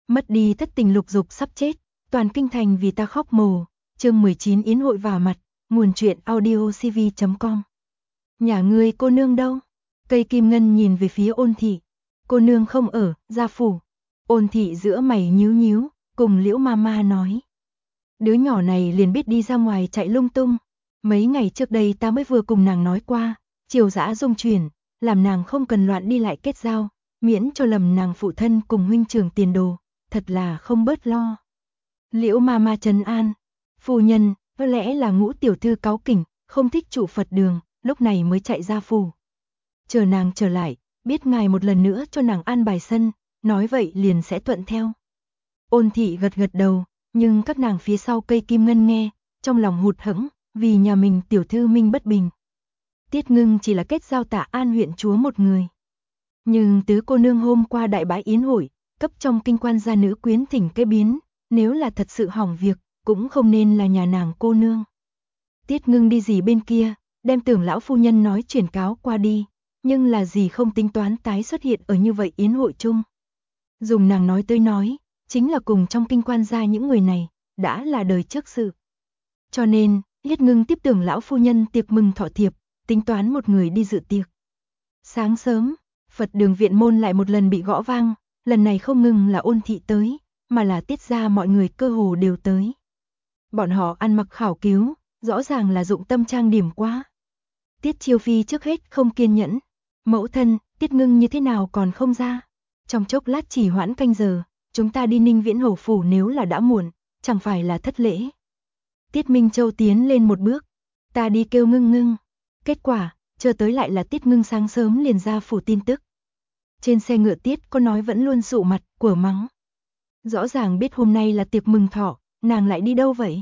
Mất đi thất tình lục dục sắp chết, toàn kinh thành vì ta khóc mồ. Chương 19 Yến hội vả mặt, nguồn truyện audiocv.com. Nhà ngươi cô nương đâu? Cây kim ngân nhìn về phía Ôn thị. Cô nương không ở, gia phủ. Ôn thị giữa mày nhíu nhíu, cùng Liễu Mama nói. Đứa nhỏ này liền biết đi ra ngoài chạy lung tung. Mấy ngày trước đây ta mới vừa cùng nàng nói qua, chiều dã dung chuyển, làm nàng không cần loạn đi lại kết giao, miễn cho lầm nàng phụ thân cùng huynh trưởng tiền đồ, thật là không bớt lo. Liễu Mama trấn an, phu nhân, có lẽ là Ngũ tiểu thư cáu kỉnh, không thích trụ Phật đường, lúc này mới chạy ra phủ. Chờ nàng trở lại, biết ngài một lần nữa cho nàng an bài sân, nói vậy liền sẽ thuận theo. Ôn thị gật gật đầu, nhưng các nàng phía sau cây kim ngân nghe, trong lòng hụt hẫng, vì nhà mình tiểu thư minh bất bình. Tiết Ngưng chỉ là kết giao Tả An huyện chúa một người. Nhưng tứ cô nương hôm qua đại bái yến hội, cấp trong kinh quan gia nữ quyến thỉnh cái biến, nếu là thật sự hỏng việc, cũng không nên là nhà nàng cô nương. Tiết Ngưng đi gì bên kia, đem Tưởng lão phu nhân nói chuyển cáo qua đi, nhưng là gì không tính toán tái xuất hiện ở như vậy yến hội chung. Dùng nàng nói tới nói, chính là cùng trong kinh quan gia những người này, đã là đời trước sự. Cho nên, Tiết Ngưng tiếp Tưởng lão phu nhân tiệc mừng thọ thiệp, tính toán một người đi dự tiệc. Sáng sớm, Phật đường viện môn lại một lần bị gõ vang, lần này không ngừng là Ôn thị tới, mà là Tiết gia mọi người cơ hồ đều tới. Bọn họ ăn mặc khảo cứu, rõ ràng là dụng tâm trang điểm quá. Tiết Chiêu Phi trước hết không kiên nhẫn, mẫu thân, Tiết Ngưng như thế nào còn không ra? Trong chốc lát chỉ hoãn canh giờ, chúng ta đi Ninh Viễn hầu phủ nếu là đã muộn, chẳng phải là thất lễ. Tiết Minh Châu tiến lên một bước, ta đi kêu Ngưng Ngưng. Kết quả, chờ tới lại là Tiết Ngưng sáng sớm liền ra phủ tin tức. Trên xe ngựa Tiết có nói vẫn luôn sụ mặt, của mắng. Rõ ràng biết hôm nay là tiệc mừng thọ, nàng lại đi đâu vậy?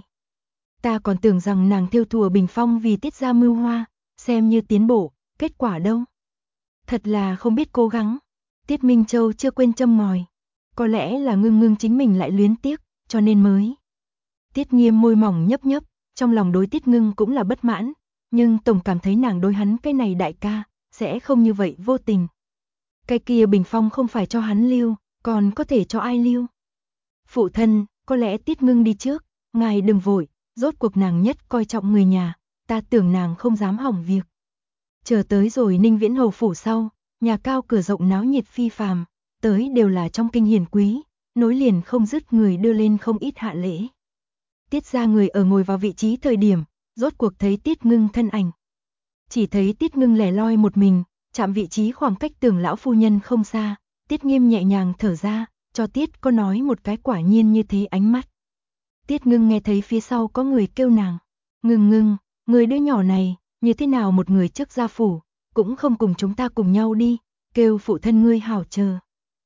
Ta còn tưởng rằng nàng thêu thùa bình phong vì Tiết gia mưu hoa, xem như tiến bộ, kết quả đâu? Thật là không biết cố gắng. Tiết Minh Châu chưa quên châm ngòi. Có lẽ là Ngưng Ngưng chính mình lại luyến tiếc, cho nên mới. Tiết Nghiêm môi mỏng nhấp nhấp, trong lòng đối Tiết Ngưng cũng là bất mãn, nhưng tổng cảm thấy nàng đối hắn cái này đại ca, sẽ không như vậy vô tình. Cái kia bình phong không phải cho hắn lưu, còn có thể cho ai lưu? Phụ thân, có lẽ Tiết Ngưng đi trước, ngài đừng vội, rốt cuộc nàng nhất coi trọng người nhà, ta tưởng nàng không dám hỏng việc. Chờ tới rồi Ninh Viễn hầu phủ sau, nhà cao cửa rộng náo nhiệt phi phàm, tới đều là trong kinh hiền quý, nối liền không dứt người đưa lên không ít hạ lễ. Tiết gia người ở ngồi vào vị trí thời điểm, rốt cuộc thấy Tiết Ngưng thân ảnh. Chỉ thấy Tiết Ngưng lẻ loi một mình, chạm vị trí khoảng cách Tưởng lão phu nhân không xa, Tiết Nghiêm nhẹ nhàng thở ra, cho Tiết có nói một cái quả nhiên như thế ánh mắt. Tiết Ngưng nghe thấy phía sau có người kêu nàng, Ngưng Ngưng, người đứa nhỏ này, như thế nào một người trước gia phủ, cũng không cùng chúng ta cùng nhau đi, kêu phụ thân ngươi hảo chờ.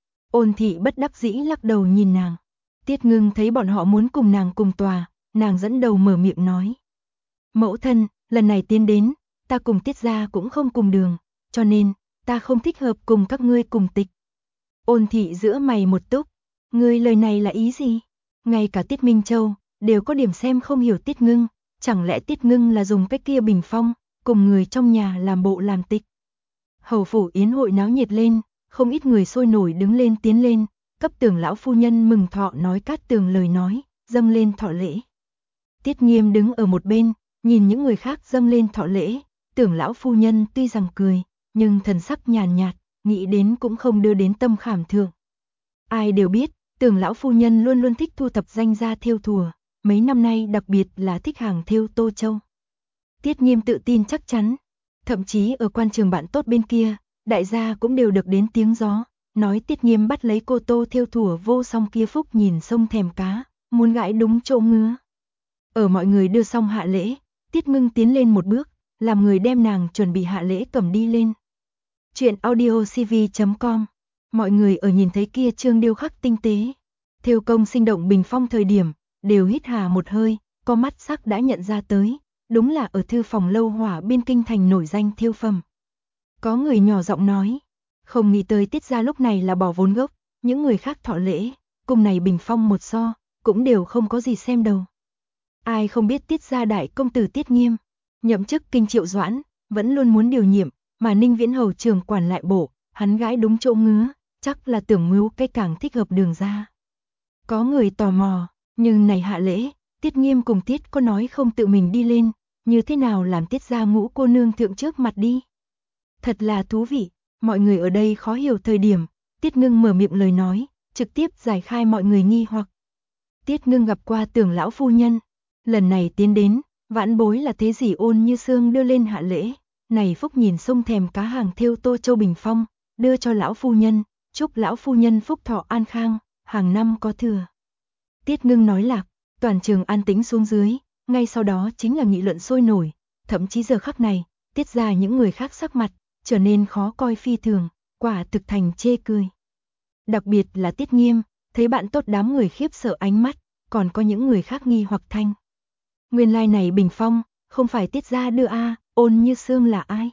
Ôn thị bất đắc dĩ lắc đầu nhìn nàng. Tiết Ngưng thấy bọn họ muốn cùng nàng cùng tòa, nàng dẫn đầu mở miệng nói. Mẫu thân, lần này tiến đến, ta cùng Tiết gia cũng không cùng đường, cho nên, ta không thích hợp cùng các ngươi cùng tịch. Ôn thị giữa mày một túc, ngươi lời này là ý gì? Ngay cả Tiết Minh Châu, đều có điểm xem không hiểu Tiết Ngưng, chẳng lẽ Tiết Ngưng là dùng cái kia bình phong, cùng người trong nhà làm bộ làm tịch. Hầu phủ yến hội náo nhiệt lên, không ít người sôi nổi đứng lên tiến lên, cấp Tưởng lão phu nhân mừng thọ nói cát tường lời nói, dâng lên thọ lễ. Tiết Nghiêm đứng ở một bên, nhìn những người khác dâng lên thọ lễ, Tưởng lão phu nhân tuy rằng cười, nhưng thần sắc nhàn nhạt, nghĩ đến cũng không đưa đến tâm khảm thượng. Ai đều biết, Tưởng lão phu nhân luôn luôn thích thu thập danh gia thêu thùa, mấy năm nay đặc biệt là thích hàng thêu Tô Châu. Tiết Nghiêm tự tin chắc chắn, thậm chí ở quan trường bạn tốt bên kia, đại gia cũng đều được đến tiếng gió, nói Tiết Nghiêm bắt lấy cô Tô thêu thùa vô song kia phúc nhìn sông thèm cá, muốn gãi đúng chỗ ngứa. Ở mọi người đưa xong hạ lễ, Tiết Ngưng tiến lên một bước, làm người đem nàng chuẩn bị hạ lễ cầm đi lên. Chuyện audiocv.com. Mọi người ở nhìn thấy kia trương điêu khắc tinh tế, thêu công sinh động bình phong thời điểm, đều hít hà một hơi, có mắt sắc đã nhận ra tới, đúng là ở thư phòng Lâu Hỏa biên kinh thành nổi danh thêu phẩm. Có người nhỏ giọng nói, không nghĩ tới Tiết gia lúc này là bỏ vốn gốc, những người khác thọ lễ, cùng này bình phong một so, cũng đều không có gì xem đầu. Ai không biết Tiết gia đại công tử Tiết Nghiêm, nhậm chức kinh Triệu Doãn, vẫn luôn muốn điều nhiệm, mà Ninh Viễn hầu trưởng quản lại bộ, hắn gãi đúng chỗ ngứa, chắc là tưởng mưu cái càng thích hợp đường ra. Có người tò mò, nhưng này hạ lễ, Tiết Nghiêm cùng Tiết có nói không tự mình đi lên, như thế nào làm Tiết gia Ngũ cô nương thượng trước mặt đi. Thật là thú vị, mọi người ở đây khó hiểu thời điểm, Tiết Ngưng mở miệng lời nói, trực tiếp giải khai mọi người nghi hoặc. Tiết Ngưng gặp qua Tưởng lão phu nhân, lần này tiến đến, vãn bối là thế gì Ôn Như Sương đưa lên hạ lễ, này phúc nhìn sông thèm cá hàng thêu Tô Châu Bình Phong, đưa cho lão phu nhân, chúc lão phu nhân phúc thọ an khang, hàng năm có thừa. Tiết Ngưng nói lạc, toàn trường an tĩnh xuống dưới, ngay sau đó chính là nghị luận sôi nổi, thậm chí giờ khắc này, Tiết ra những người khác sắc mặt, trở nên khó coi phi thường, quả thực thành chê cười. Đặc biệt là Tiết Nghiêm, thấy bạn tốt đám người khiếp sợ ánh mắt, còn có những người khác nghi hoặc thanh. Nguyên lai này Bình Phong, không phải Tiết gia đưa Ôn Như Sương là ai?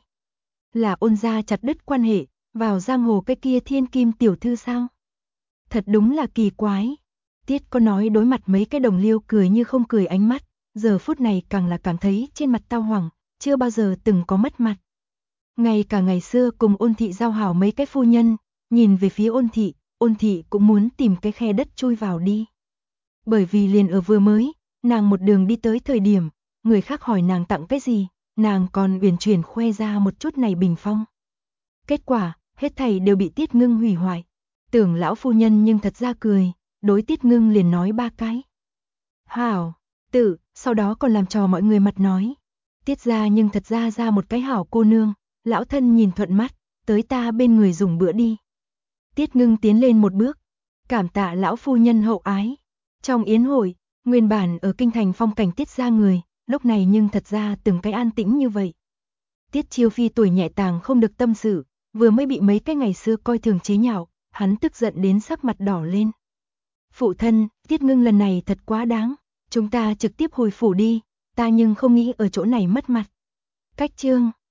Là Ôn gia chặt đứt quan hệ, vào giang hồ cái kia thiên kim tiểu thư sao? Thật đúng là kỳ quái. Tiết có nói đối mặt mấy cái đồng liêu cười như không cười ánh mắt, giờ phút này càng là cảm thấy trên mặt tao hoảng, chưa bao giờ từng có mất mặt. Ngay cả ngày xưa cùng Ôn thị giao hảo mấy cái phu nhân, nhìn về phía Ôn thị cũng muốn tìm cái khe đất chui vào đi. Bởi vì liền ở vừa mới, nàng một đường đi tới thời điểm, người khác hỏi nàng tặng cái gì, nàng còn uyển chuyển khoe ra một chút này Bình Phong. Kết quả, hết thảy đều bị Tiết Ngưng hủy hoại. Tưởng lão phu nhân nhưng thật ra cười, đối Tiết Ngưng liền nói 3 cái. Hảo, tự, sau đó còn làm trò mọi người mặt nói. Tiết ra nhưng thật ra một cái hảo cô nương, lão thân nhìn thuận mắt, tới ta bên người dùng bữa đi. Tiết Ngưng tiến lên một bước, cảm tạ lão phu nhân hậu ái. Trong yến hội, nguyên bản ở kinh thành phong cảnh Tiết ra người, lúc này nhưng thật ra từng cái an tĩnh như vậy. Tiết Chiêu Phi tuổi nhẹ tàng không được tâm sự, vừa mới bị mấy cái ngày xưa coi thường chế nhạo, hắn tức giận đến sắc mặt đỏ lên. Phụ thân, Tiết Ngưng lần này thật quá đáng, chúng ta trực tiếp hồi phủ đi, ta nhưng không nghĩ ở chỗ này mất mặt. Cách chương